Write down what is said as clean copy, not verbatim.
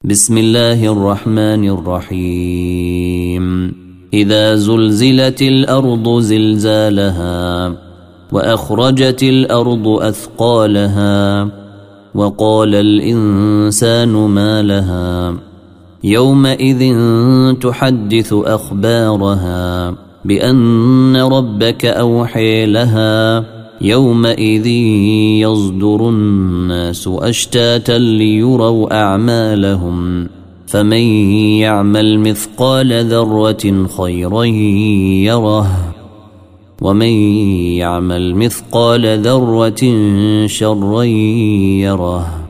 بسم الله الرحمن الرحيم إذا زلزلت الأرض زلزالها وأخرجت الأرض أثقالها وقال الإنسان ما لها يومئذ تحدث أخبارها بأن ربك أوحي لها يومئذ يصدر الناس أشتاتا ليروا أعمالهم فمن يعمل مثقال ذرة خيرا يره ومن يعمل مثقال ذرة شرا يره.